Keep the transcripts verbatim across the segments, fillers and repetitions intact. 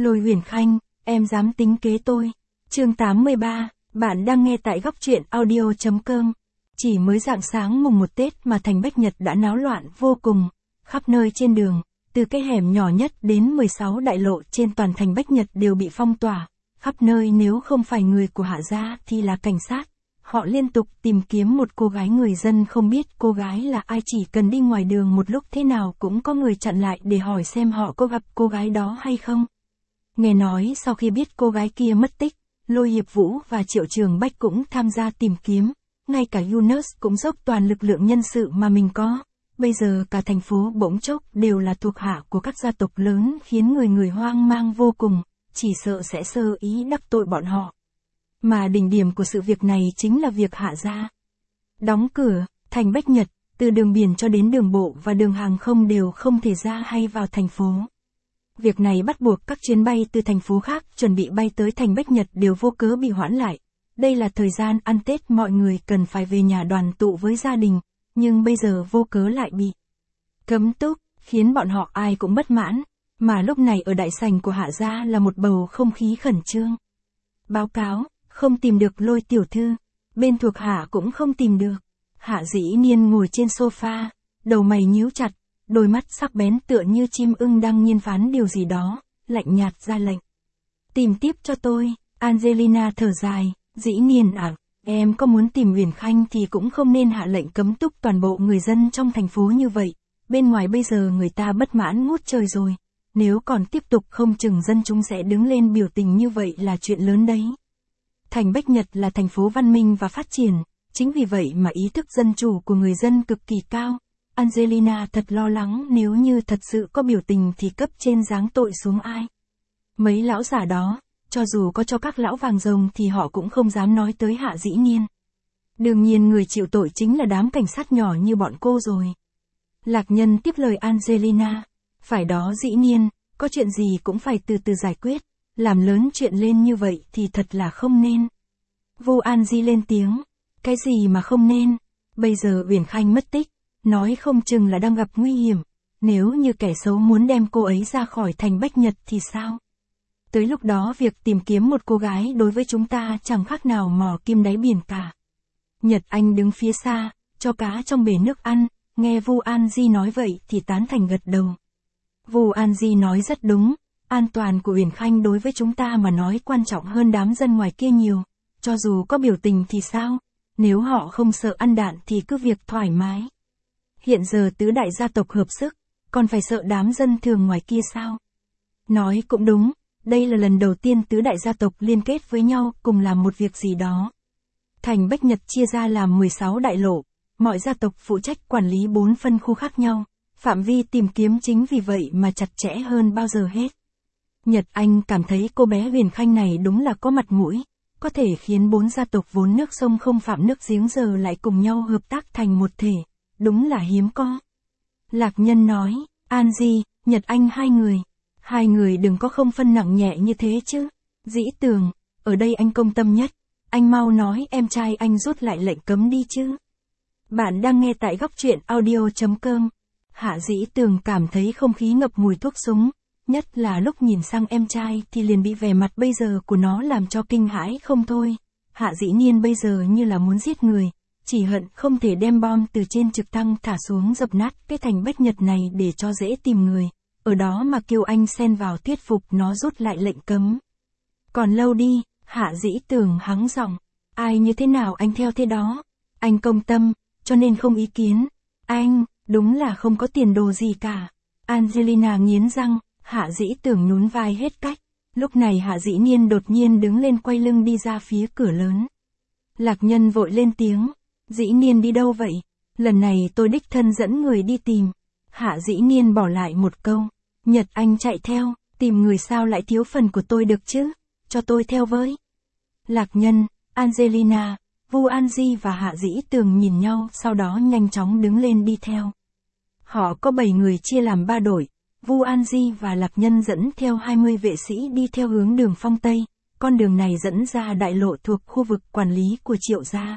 Lôi Huyền Khanh, em dám tính kế tôi. Chương tám mươi ba, bạn đang nghe tại góc truyện audio chấm com. Chỉ mới rạng sáng mùng một Tết mà thành Bách Nhật đã náo loạn vô cùng, khắp nơi trên đường, từ cái hẻm nhỏ nhất đến mười sáu đại lộ trên toàn thành Bách Nhật đều bị phong tỏa, khắp nơi nếu không phải người của Hạ gia thì là cảnh sát. Họ liên tục tìm kiếm một cô gái, người dân không biết cô gái là ai, chỉ cần đi ngoài đường một lúc thế nào cũng có người chặn lại để hỏi xem họ có gặp cô gái đó hay không. Nghe nói sau khi biết cô gái kia mất tích, Lôi Hiệp Vũ và Triệu Trường Bách cũng tham gia tìm kiếm, ngay cả Yunus cũng dốc toàn lực lượng nhân sự mà mình có. Bây giờ cả thành phố bỗng chốc đều là thuộc hạ của các gia tộc lớn, khiến người người hoang mang vô cùng, chỉ sợ sẽ sơ ý đắc tội bọn họ. Mà đỉnh điểm của sự việc này chính là việc Hạ gia đóng cửa, thành Bách Nhật, từ đường biển cho đến đường bộ và đường hàng không đều không thể ra hay vào thành phố. Việc này bắt buộc các chuyến bay từ thành phố khác chuẩn bị bay tới thành Bách Nhật đều vô cớ bị hoãn lại. Đây là thời gian ăn Tết, mọi người cần phải về nhà đoàn tụ với gia đình, nhưng bây giờ vô cớ lại bị cấm túc, khiến bọn họ ai cũng bất mãn, mà lúc này ở đại sảnh của Hạ gia là một bầu không khí khẩn trương. Báo cáo, không tìm được Lôi tiểu thư, bên thuộc hạ cũng không tìm được. Hạ Dĩ Niên ngồi trên sofa, đầu mày nhíu chặt, đôi mắt sắc bén tựa như chim ưng đang nghiên phán điều gì đó, lạnh nhạt ra lệnh. Tìm tiếp cho tôi. Angelina thở dài, Dĩ Niên à, em có muốn tìm Huyền Khanh thì cũng không nên hạ lệnh cấm túc toàn bộ người dân trong thành phố như vậy. Bên ngoài bây giờ người ta bất mãn ngút trời rồi, nếu còn tiếp tục không chừng dân chúng sẽ đứng lên biểu tình, như vậy là chuyện lớn đấy. Thành Bách Nhật là thành phố văn minh và phát triển, chính vì vậy mà ý thức dân chủ của người dân cực kỳ cao. Angelina thật lo lắng nếu như thật sự có biểu tình thì cấp trên giáng tội xuống ai. Mấy lão già đó, cho dù có cho các lão vàng rồng thì họ cũng không dám nói tới Hạ Dĩ Niên. Đương nhiên người chịu tội chính là đám cảnh sát nhỏ như bọn cô rồi. Lạc Nhân tiếp lời Angelina, phải đó Dĩ Niên, có chuyện gì cũng phải từ từ giải quyết, làm lớn chuyện lên như vậy thì thật là không nên. Vu An Di lên tiếng, cái gì mà không nên, bây giờ Huyền Khanh mất tích, nói không chừng là đang gặp nguy hiểm, nếu như kẻ xấu muốn đem cô ấy ra khỏi thành Bách Nhật thì sao? Tới lúc đó việc tìm kiếm một cô gái đối với chúng ta chẳng khác nào mò kim đáy biển cả. Nhật Anh đứng phía xa, cho cá trong bể nước ăn, nghe Vu An Di nói vậy thì tán thành gật đầu. Vu An Di nói rất đúng, an toàn của Huyền Khanh đối với chúng ta mà nói quan trọng hơn đám dân ngoài kia nhiều, cho dù có biểu tình thì sao, nếu họ không sợ ăn đạn thì cứ việc thoải mái. Hiện giờ tứ đại gia tộc hợp sức, còn phải sợ đám dân thường ngoài kia sao? Nói cũng đúng, đây là lần đầu tiên tứ đại gia tộc liên kết với nhau cùng làm một việc gì đó. Thành Bách Nhật chia ra làm mười sáu đại lộ, mọi gia tộc phụ trách quản lý bốn phân khu khác nhau, phạm vi tìm kiếm chính vì vậy mà chặt chẽ hơn bao giờ hết. Nhật Anh cảm thấy cô bé Huyền Khanh này đúng là có mặt mũi, có thể khiến bốn gia tộc vốn nước sông không phạm nước giếng giờ lại cùng nhau hợp tác thành một thể, đúng là hiếm có. Lạc Nhân nói, An Di, Nhật Anh hai người, hai người đừng có không phân nặng nhẹ như thế chứ. Dĩ Tường, ở đây anh công tâm nhất, anh mau nói em trai anh rút lại lệnh cấm đi chứ. Bạn đang nghe tại góc truyện audio chấm com. Hạ Dĩ Tường cảm thấy không khí ngập mùi thuốc súng, nhất là lúc nhìn sang em trai thì liền bị vẻ mặt bây giờ của nó làm cho kinh hãi không thôi. Hạ Dĩ Niên bây giờ như là muốn giết người, chỉ hận không thể đem bom từ trên trực thăng thả xuống dập nát cái thành Bách Nhật này để cho dễ tìm người, ở đó mà kêu anh xen vào thuyết phục nó rút lại lệnh cấm. Còn lâu đi, Hạ Dĩ Tường hắng giọng, ai như thế nào anh theo thế đó, anh công tâm, cho nên không ý kiến, anh, đúng là không có tiền đồ gì cả. Angelina nghiến răng, Hạ Dĩ Tường nhún vai hết cách, lúc này Hạ Dĩ Niên đột nhiên đứng lên quay lưng đi ra phía cửa lớn. Lạc Nhân vội lên tiếng, Dĩ Niên đi đâu vậy? Lần này tôi đích thân dẫn người đi tìm. Hạ Dĩ Niên bỏ lại một câu, Nhật Anh chạy theo, tìm người sao lại thiếu phần của tôi được chứ, cho tôi theo với. Lạc Nhân, Angelina, Vu An Di và Hạ Dĩ Tường nhìn nhau, sau đó nhanh chóng đứng lên đi theo. Họ có bảy người chia làm ba đội, Vu An Di và Lạc Nhân dẫn theo hai mươi vệ sĩ đi theo hướng đường Phong Tây, con đường này dẫn ra đại lộ thuộc khu vực quản lý của Triệu gia.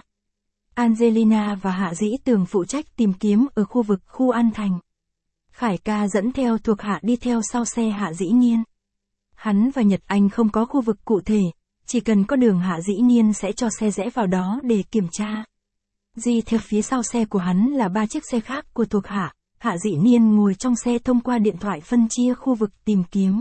Angelina và Hạ Dĩ Tường phụ trách tìm kiếm ở khu vực khu An Thành. Khải Ca dẫn theo thuộc hạ đi theo sau xe Hạ Dĩ Niên. Hắn và Nhật Anh không có khu vực cụ thể, chỉ cần có đường Hạ Dĩ Niên sẽ cho xe rẽ vào đó để kiểm tra. Di theo phía sau xe của hắn là ba chiếc xe khác của thuộc hạ, Hạ Dĩ Niên ngồi trong xe thông qua điện thoại phân chia khu vực tìm kiếm.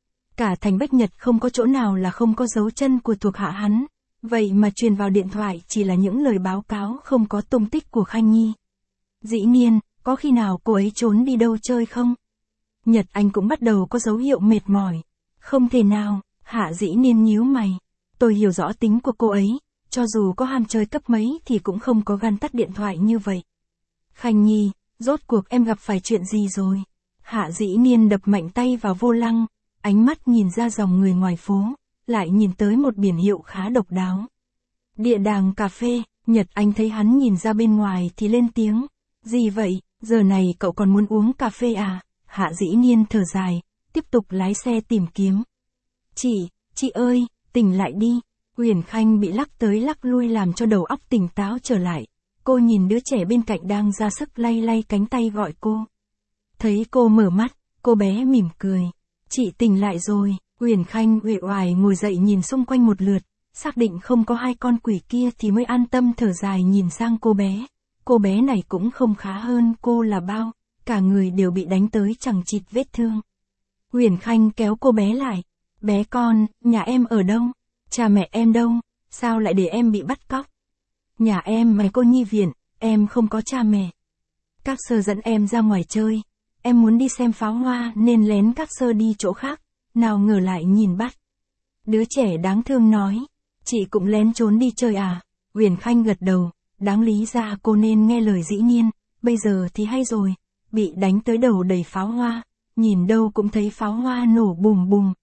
Cả thành Bách Nhật không có chỗ nào là không có dấu chân của thuộc hạ hắn, vậy mà truyền vào điện thoại chỉ là những lời báo cáo không có tung tích của Khanh Nhi. Dĩ Niên, có khi nào cô ấy trốn đi đâu chơi không? Nhật Anh cũng bắt đầu có dấu hiệu mệt mỏi. Không thể nào, Hạ Dĩ Niên nhíu mày. Tôi hiểu rõ tính của cô ấy, cho dù có ham chơi cấp mấy thì cũng không có gan tắt điện thoại như vậy. Khanh Nhi, rốt cuộc em gặp phải chuyện gì rồi? Hạ Dĩ Niên đập mạnh tay vào vô lăng, ánh mắt nhìn ra dòng người ngoài phố, lại nhìn tới một biển hiệu khá độc đáo. Địa đàng cà phê, Nhật Anh thấy hắn nhìn ra bên ngoài thì lên tiếng. Gì vậy, giờ này cậu còn muốn uống cà phê à? Hạ Dĩ Niên thở dài, tiếp tục lái xe tìm kiếm. Chị, chị ơi, tỉnh lại đi. Uyển Khanh bị lắc tới lắc lui làm cho đầu óc tỉnh táo trở lại. Cô nhìn đứa trẻ bên cạnh đang ra sức lay lay cánh tay gọi cô. Thấy cô mở mắt, cô bé mỉm cười. Chị tỉnh lại rồi. Uyển Khanh uể oải ngồi dậy nhìn xung quanh một lượt, xác định không có hai con quỷ kia thì mới an tâm thở dài nhìn sang cô bé. Cô bé này cũng không khá hơn cô là bao, cả người đều bị đánh tới chằng chịt vết thương. Uyển Khanh kéo cô bé lại. Bé con, nhà em ở đâu? Cha mẹ em đâu? Sao lại để em bị bắt cóc? Nhà em mày cô nhi viện, em không có cha mẹ. Các sơ dẫn em ra ngoài chơi. Em muốn đi xem pháo hoa nên lén các sơ đi chỗ khác, nào ngờ lại nhìn bắt. Đứa trẻ đáng thương nói, chị cũng lén trốn đi chơi à? Uyển Khanh gật đầu, đáng lý ra cô nên nghe lời Dĩ Niên, bây giờ thì hay rồi, bị đánh tới đầu đầy pháo hoa, nhìn đâu cũng thấy pháo hoa nổ bùm bùm.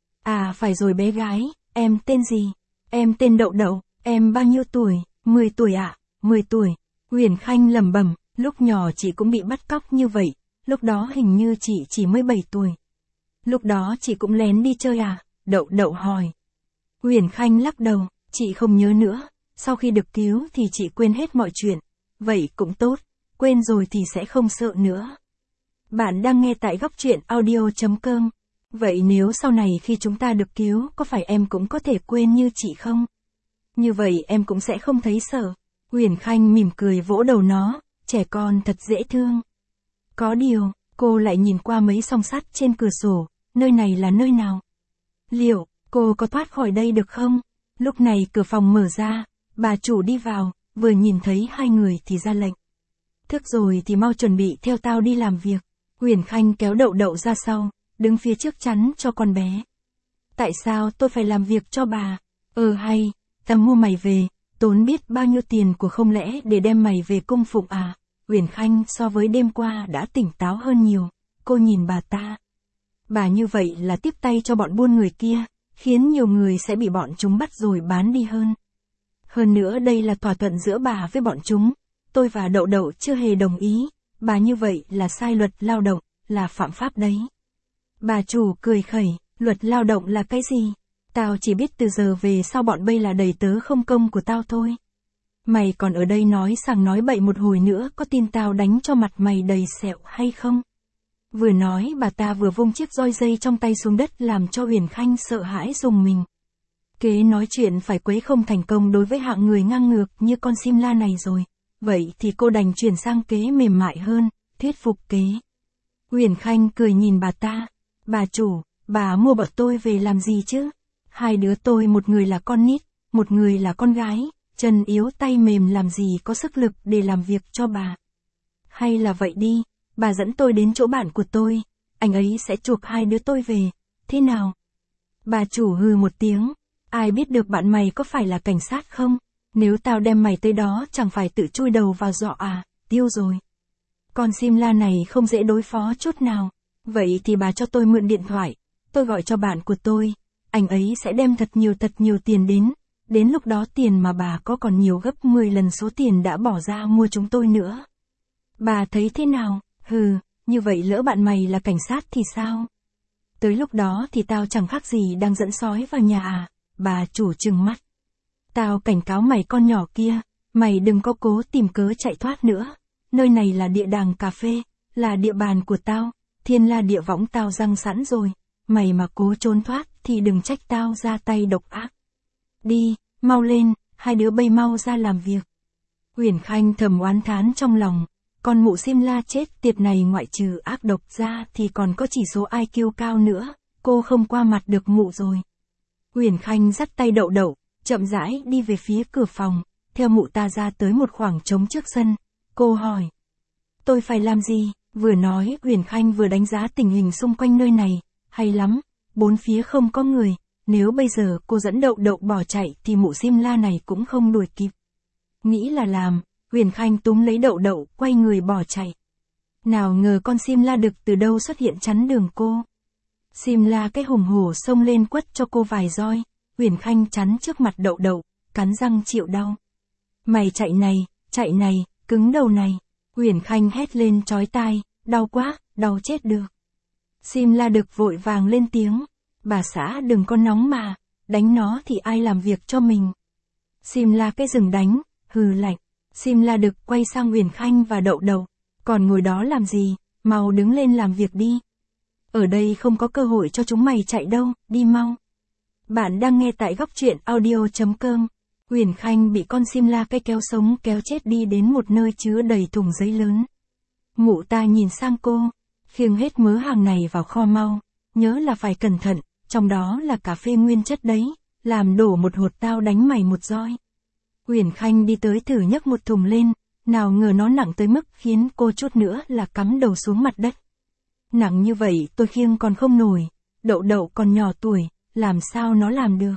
À phải rồi bé gái, em tên gì? Em tên Đậu Đậu, em bao nhiêu tuổi? mười tuổi ạ, à? mười tuổi. Uyển Khanh lẩm bẩm, lúc nhỏ chị cũng bị bắt cóc như vậy, lúc đó hình như chị chỉ mới bảy tuổi. Lúc đó chị cũng lén đi chơi à? Đậu Đậu hỏi. Uyển Khanh lắc đầu, chị không nhớ nữa, sau khi được cứu thì chị quên hết mọi chuyện. Vậy cũng tốt, quên rồi thì sẽ không sợ nữa. Bạn đang nghe tại góc truyện audio chấm com. Vậy nếu sau này khi chúng ta được cứu, có phải em cũng có thể quên như chị không? Như vậy em cũng sẽ không thấy sợ. Uyển Khanh mỉm cười vỗ đầu nó, trẻ con thật dễ thương. Có điều, cô lại nhìn qua mấy song sắt trên cửa sổ, nơi này là nơi nào? Liệu, cô có thoát khỏi đây được không? Lúc này cửa phòng mở ra, bà chủ đi vào, vừa nhìn thấy hai người thì ra lệnh. Thức rồi thì mau chuẩn bị theo tao đi làm việc. Uyển Khanh kéo Đậu Đậu ra sau, đứng phía trước chắn cho con bé. Tại sao tôi phải làm việc cho bà? Ờ hay, ta mua mày về, tốn biết bao nhiêu tiền của không lẽ để đem mày về cung phụng à? Uyển Khanh so với đêm qua đã tỉnh táo hơn nhiều, cô nhìn bà ta. Bà như vậy là tiếp tay cho bọn buôn người kia, khiến nhiều người sẽ bị bọn chúng bắt rồi bán đi hơn. Hơn nữa đây là thỏa thuận giữa bà với bọn chúng, tôi và Đậu Đậu chưa hề đồng ý, bà như vậy là sai luật lao động, là phạm pháp đấy. Bà chủ cười khẩy, luật lao động là cái gì? Tao chỉ biết từ giờ về sau bọn bây là đầy tớ không công của tao thôi. Mày còn ở đây nói sằng nói bậy một hồi nữa có tin tao đánh cho mặt mày đầy sẹo hay không? Vừa nói bà ta vừa vung chiếc roi dây trong tay xuống đất làm cho Uyển Khanh sợ hãi rùng mình. Kế nói chuyện phải quấy không thành công đối với hạng người ngang ngược như con sim la này rồi. Vậy thì cô đành chuyển sang kế mềm mại hơn, thuyết phục kế. Uyển Khanh cười nhìn bà ta. Bà chủ, bà mua bọn tôi về làm gì chứ? Hai đứa tôi một người là con nít, một người là con gái, chân yếu tay mềm làm gì có sức lực để làm việc cho bà. Hay là vậy đi, bà dẫn tôi đến chỗ bạn của tôi, anh ấy sẽ chuộc hai đứa tôi về, thế nào? Bà chủ hừ một tiếng, ai biết được bạn mày có phải là cảnh sát không? Nếu tao đem mày tới đó chẳng phải tự chui đầu vào giọ à, tiêu rồi. Con sim la này không dễ đối phó chút nào. Vậy thì bà cho tôi mượn điện thoại, tôi gọi cho bạn của tôi, anh ấy sẽ đem thật nhiều thật nhiều tiền đến, đến lúc đó tiền mà bà có còn nhiều gấp mười lần số tiền đã bỏ ra mua chúng tôi nữa. Bà thấy thế nào? Hừ, như vậy lỡ bạn mày là cảnh sát thì sao? Tới lúc đó thì tao chẳng khác gì đang dẫn sói vào nhà à? Bà chủ trừng mắt. Tao cảnh cáo mày con nhỏ kia, mày đừng có cố tìm cớ chạy thoát nữa. Nơi này là địa đàng cà phê, là địa bàn của tao, thiên la địa võng tao răng sẵn rồi. mày mà cố trốn thoát thì đừng trách tao ra tay độc ác. Đi, mau lên, hai đứa bay mau ra làm việc. Uyển Khanh thầm oán thán trong lòng, con mụ sim la chết tiệt này ngoại trừ ác độc ra thì còn có chỉ số i kiu cao nữa, cô không qua mặt được mụ rồi. Uyển Khanh dắt tay Đậu Đậu, chậm rãi đi về phía cửa phòng, theo mụ ta ra tới một khoảng trống trước sân, cô hỏi. Tôi phải làm gì? Vừa nói Uyển Khanh vừa đánh giá tình hình xung quanh nơi này, hay lắm, bốn phía không có người, nếu bây giờ cô dẫn Đậu Đậu bỏ chạy thì mụ sim la này cũng không đuổi kịp. Nghĩ là làm, Uyển Khanh túm lấy Đậu Đậu quay người bỏ chạy. Nào ngờ con sim la đực từ đâu xuất hiện chắn đường cô. Sim la cái hùng hổ xông lên quất cho cô vài roi, Uyển Khanh chắn trước mặt Đậu Đậu, cắn răng chịu đau. Mày chạy này, chạy này, cứng đầu này. Uyển Khanh hét lên chói tai, đau quá, đau chết được. Sim la đực vội vàng lên tiếng, bà xã đừng có nóng mà, đánh nó thì ai làm việc cho mình. Sim la cái dừng đánh, hừ lạnh. Sim la đực quay sang Uyển Khanh và Đậu Đậu, còn ngồi đó làm gì, mau đứng lên làm việc đi. Ở đây không có cơ hội cho chúng mày chạy đâu, đi mau. Bạn đang nghe tại góc truyện audio chấm com. Uyển Khanh bị con sim la cái kéo sống kéo chết đi đến một nơi chứa đầy thùng giấy lớn. Mụ ta nhìn sang cô, khiêng hết mớ hàng này vào kho mau, nhớ là phải cẩn thận, trong đó là cà phê nguyên chất đấy, làm đổ một hột tao đánh mày một roi. Uyển Khanh đi tới thử nhấc một thùng lên, nào ngờ nó nặng tới mức khiến cô chút nữa là cắm đầu xuống mặt đất. Nặng như vậy tôi khiêng còn không nổi, Đậu Đậu còn nhỏ tuổi, làm sao nó làm được.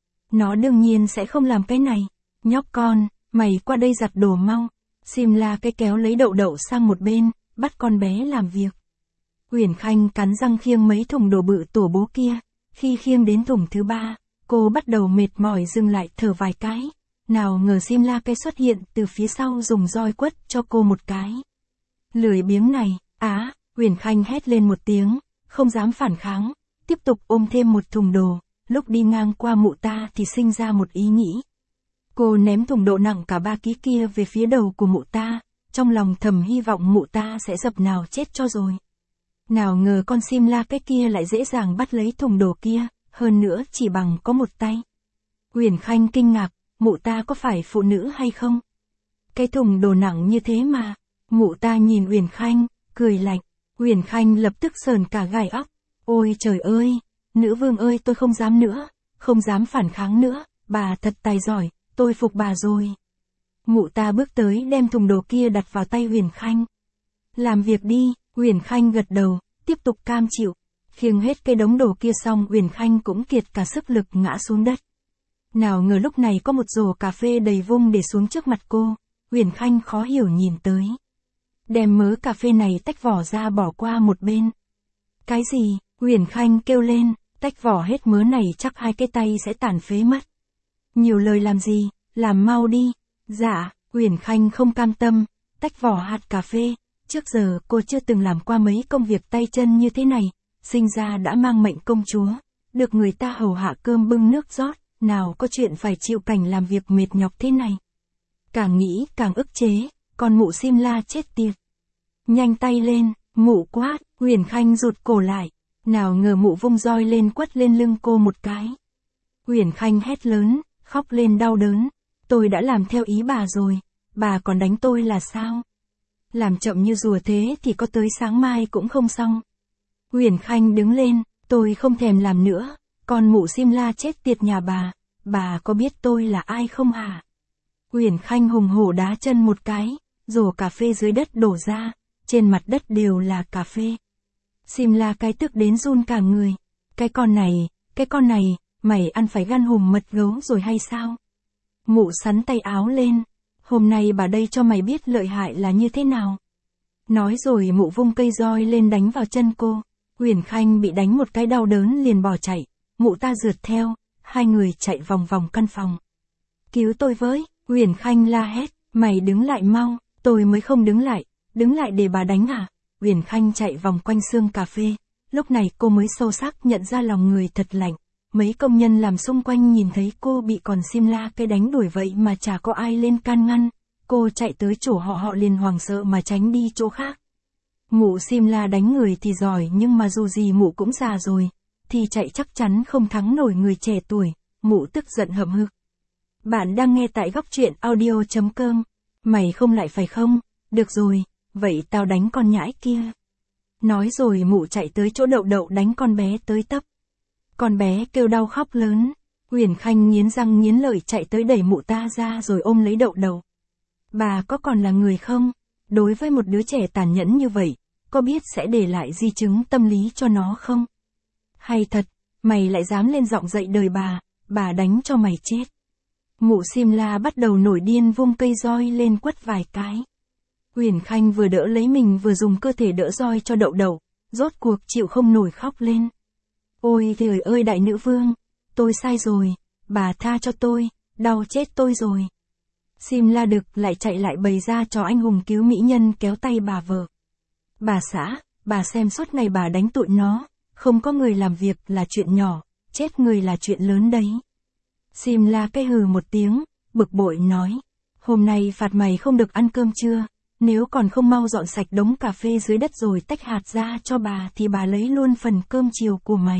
Nó đương nhiên sẽ không làm cái này. Nhóc con, mày qua đây giặt đồ mau. Sim la cái kéo lấy Đậu Đậu sang một bên, bắt con bé làm việc. Uyển Khanh cắn răng khiêng mấy thùng đồ bự tổ bố kia. Khi khiêng đến thùng thứ ba, cô bắt đầu mệt mỏi dừng lại thở vài cái. Nào ngờ sim la cái xuất hiện từ phía sau dùng roi quất cho cô một cái. Lười biếng này, á, Uyển Khanh hét lên một tiếng, không dám phản kháng, tiếp tục ôm thêm một thùng đồ. Lúc đi ngang qua mụ ta thì sinh ra một ý nghĩ. Cô ném thùng độ nặng cả ba ký kia về phía đầu của mụ ta, trong lòng thầm hy vọng mụ ta sẽ dập nào chết cho rồi. Nào ngờ con sim la cái kia lại dễ dàng bắt lấy thùng đồ kia, hơn nữa chỉ bằng có một tay. Uyển Khanh kinh ngạc, mụ ta có phải phụ nữ hay không? Cái thùng đồ nặng như thế mà. Mụ ta nhìn Uyển Khanh, cười lạnh. Uyển Khanh lập tức sờn cả gai óc. Ôi trời ơi! Nữ vương ơi, tôi không dám nữa, không dám phản kháng nữa, bà thật tài giỏi, tôi phục bà rồi. Mụ ta bước tới đem thùng đồ kia đặt vào tay Uyển Khanh. Làm việc đi, Uyển Khanh gật đầu, tiếp tục cam chịu. Khiêng hết cái đống đồ kia xong Uyển Khanh cũng kiệt cả sức lực ngã xuống đất. Nào ngờ lúc này có một rổ cà phê đầy vung để xuống trước mặt cô, Uyển Khanh khó hiểu nhìn tới. Đem mớ cà phê này tách vỏ ra bỏ qua một bên. Cái gì? Uyển Khanh kêu lên. Tách vỏ hết mớ này chắc hai cái tay sẽ tàn phế mất. Nhiều lời làm gì, làm mau đi. Dạ, Uyển Khanh không cam tâm, tách vỏ hạt cà phê. Trước giờ cô chưa từng làm qua mấy công việc tay chân như thế này, sinh ra đã mang mệnh công chúa, được người ta hầu hạ cơm bưng nước rót, nào có chuyện phải chịu cảnh làm việc mệt nhọc thế này. Càng nghĩ càng ức chế, con mụ sim la chết tiệt. Nhanh tay lên, mụ quát, Uyển Khanh rụt cổ lại. Nào ngờ mụ vung roi lên quất lên lưng cô một cái. Uyển Khanh hét lớn, khóc lên đau đớn. Tôi đã làm theo ý bà rồi, bà còn đánh tôi là sao? Làm chậm như rùa thế thì có tới sáng mai cũng không xong. Uyển Khanh đứng lên, tôi không thèm làm nữa, con mụ sim la chết tiệt nhà bà, bà có biết tôi là ai không hả? Uyển Khanh hùng hổ đá chân một cái, rổ cà phê dưới đất đổ ra, trên mặt đất đều là cà phê. Sim la cái tức đến run cả người. Cái con này, cái con này, mày ăn phải gan hùm mật gấu rồi hay sao? Mụ sắn tay áo lên. Hôm nay bà đây cho mày biết lợi hại là như thế nào. Nói rồi mụ vung cây roi lên đánh vào chân cô. Uyển Khanh bị đánh một cái đau đớn liền bỏ chạy. Mụ ta rượt theo, hai người chạy vòng vòng căn phòng. Cứu tôi với, Uyển Khanh la hét, mày đứng lại mau, tôi mới không đứng lại, đứng lại để bà đánh à? Uyển Khanh chạy vòng quanh xương cà phê, lúc này cô mới sâu sắc nhận ra lòng người thật lạnh. Mấy công nhân làm xung quanh nhìn thấy cô bị còn sim la cái đánh đuổi vậy mà chả có ai lên can ngăn. Cô chạy tới chỗ họ họ liền hoảng sợ mà tránh đi chỗ khác. Mụ sim la đánh người thì giỏi nhưng mà dù gì mụ cũng già rồi, thì chạy chắc chắn không thắng nổi người trẻ tuổi, mụ tức giận hậm hực. Bạn đang nghe tại góc truyện audio chấm com. Mày không lại phải không? Được rồi, vậy tao đánh con nhãi kia. Nói rồi mụ chạy tới chỗ Đậu Đậu đánh con bé tới tấp. Con bé kêu đau khóc lớn. Uyển Khanh nghiến răng nghiến lợi chạy tới đẩy mụ ta ra rồi ôm lấy Đậu Đậu. Bà có còn là người không? Đối với một đứa trẻ tàn nhẫn như vậy, có biết sẽ để lại di chứng tâm lý cho nó không? Hay thật, mày lại dám lên giọng dậy đời bà, bà đánh cho mày chết. Mụ Simla bắt đầu nổi điên vung cây roi lên quất vài cái. Uyển Khanh vừa đỡ lấy mình vừa dùng cơ thể đỡ roi cho Đậu Đậu, rốt cuộc chịu không nổi khóc lên. Ôi trời ơi đại nữ vương, tôi sai rồi, bà tha cho tôi, đau chết tôi rồi. Simla Đực lại chạy lại bày ra trò anh hùng cứu mỹ nhân kéo tay bà vợ. Bà xã, bà xem suốt ngày bà đánh tụi nó, không có người làm việc là chuyện nhỏ, chết người là chuyện lớn đấy. Simla cây hừ một tiếng, bực bội nói, hôm nay phạt mày không được ăn cơm trưa, nếu còn không mau dọn sạch đống cà phê dưới đất rồi tách hạt ra cho bà thì bà lấy luôn phần cơm chiều của mày.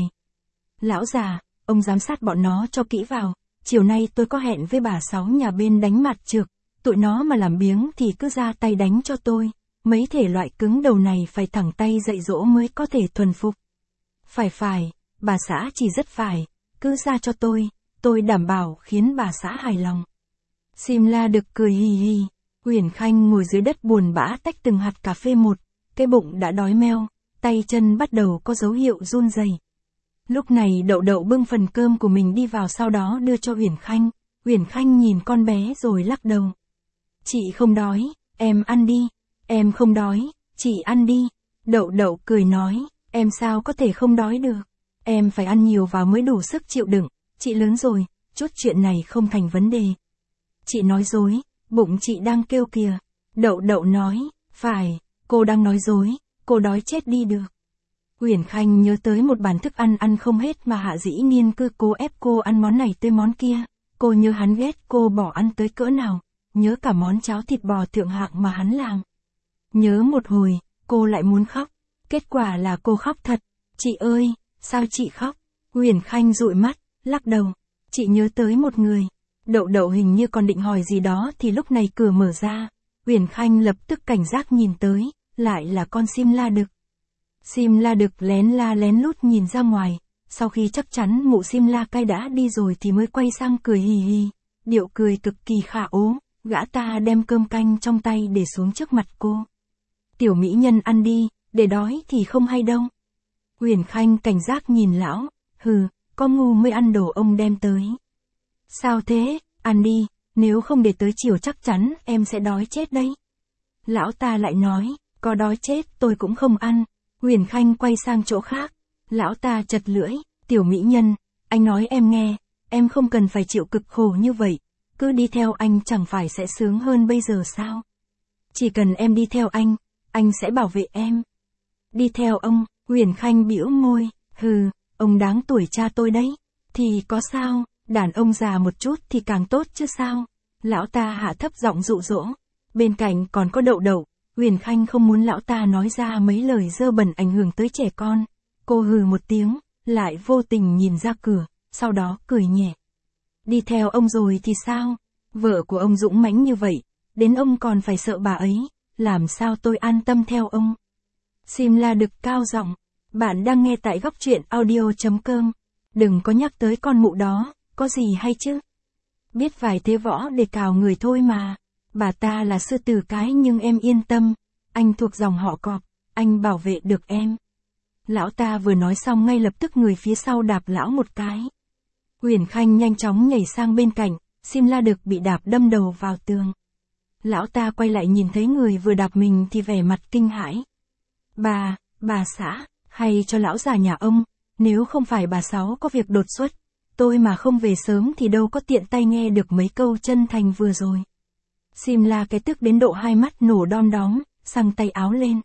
Lão già, ông giám sát bọn nó cho kỹ vào, chiều nay tôi có hẹn với bà Sáu nhà bên đánh mặt trược, tụi nó mà làm biếng thì cứ ra tay đánh cho tôi, mấy thể loại cứng đầu này phải thẳng tay dạy dỗ mới có thể thuần phục. Phải phải, bà xã chỉ rất phải, cứ ra cho tôi, tôi đảm bảo khiến bà xã hài lòng. Simla Đực cười hì hì, Uyển Khanh ngồi dưới đất buồn bã tách từng hạt cà phê một, cái bụng đã đói meo, tay chân bắt đầu có dấu hiệu run rẩy. Lúc này Đậu Đậu bưng phần cơm của mình đi vào sau đó đưa cho Uyển Khanh, Uyển Khanh nhìn con bé rồi lắc đầu. Chị không đói, em ăn đi, em không đói, chị ăn đi. Đậu Đậu cười nói, em sao có thể không đói được, em phải ăn nhiều vào mới đủ sức chịu đựng, chị lớn rồi, chút chuyện này không thành vấn đề. Chị nói dối, bụng chị đang kêu kìa. Đậu Đậu nói, phải, cô đang nói dối, cô đói chết đi được. Uyển Khanh nhớ tới một bàn thức ăn ăn không hết mà Hạ Dĩ Niên cứ cố ép cô ăn món này tới món kia, cô nhớ hắn ghét cô bỏ ăn tới cỡ nào, nhớ cả món cháo thịt bò thượng hạng mà hắn làm. Nhớ một hồi, cô lại muốn khóc, kết quả là cô khóc thật. Chị ơi, sao chị khóc? Uyển Khanh dụi mắt, lắc đầu, chị nhớ tới một người. Đậu Đậu hình như còn định hỏi gì đó thì lúc này cửa mở ra, Uyển Khanh lập tức cảnh giác nhìn tới, lại là con Simla Đực. Simla Đực lén la lén lút nhìn ra ngoài, sau khi chắc chắn mụ Simla cai đã đi rồi thì mới quay sang cười hì hì, điệu cười cực kỳ khả ố, gã ta đem cơm canh trong tay để xuống trước mặt cô. Tiểu mỹ nhân ăn đi, để đói thì không hay đâu. Uyển Khanh cảnh giác nhìn lão, hừ, có ngu mới ăn đồ ông đem tới. Sao thế, ăn đi, nếu không để tới chiều chắc chắn em sẽ đói chết đấy. Lão ta lại nói, có đói chết tôi cũng không ăn. Uyển Khanh quay sang chỗ khác, lão ta chật lưỡi, tiểu mỹ nhân, anh nói em nghe, em không cần phải chịu cực khổ như vậy, cứ đi theo anh chẳng phải sẽ sướng hơn bây giờ sao? Chỉ cần em đi theo anh, anh sẽ bảo vệ em. Đi theo ông, Uyển Khanh bĩu môi, hừ, ông đáng tuổi cha tôi đấy, thì có sao, đàn ông già một chút thì càng tốt chứ sao? Lão ta hạ thấp giọng dụ dỗ, bên cạnh còn có Đậu Đậu. Uyển Khanh không muốn lão ta nói ra mấy lời dơ bẩn ảnh hưởng tới trẻ con. Cô hừ một tiếng, lại vô tình nhìn ra cửa, sau đó cười nhẹ. Đi theo ông rồi thì sao? Vợ của ông dũng mãnh như vậy, đến ông còn phải sợ bà ấy, làm sao tôi an tâm theo ông? Simla Đực cao giọng, bạn đang nghe tại góc truyện audio chấm com. Đừng có nhắc tới con mụ đó, có gì hay chứ? Biết vài thế võ để cào người thôi mà. Bà ta là sư tử cái nhưng em yên tâm, anh thuộc dòng họ Cọp, anh bảo vệ được em. Lão ta vừa nói xong ngay lập tức người phía sau đạp lão một cái. Uyển Khanh nhanh chóng nhảy sang bên cạnh, Simla Đực bị đạp đâm đầu vào tường. Lão ta quay lại nhìn thấy người vừa đạp mình thì vẻ mặt kinh hãi. Bà, bà xã, hay cho lão già nhà ông, nếu không phải bà Sáu có việc đột xuất, tôi mà không về sớm thì đâu có tiện tay nghe được mấy câu chân thành vừa rồi. Simla cái tức đến độ hai mắt nổ đom đóm, xăng tay áo lên.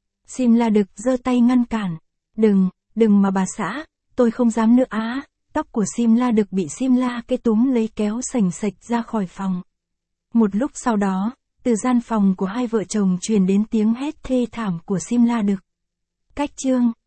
Simla Đực giơ tay ngăn cản. Đừng, đừng mà bà xã, tôi không dám nữa á. Tóc của Simla Đực bị Simla cái túm lấy kéo sành sạch ra khỏi phòng. Một lúc sau đó, từ gian phòng của hai vợ chồng truyền đến tiếng hét thê thảm của Simla Đực. Cách chương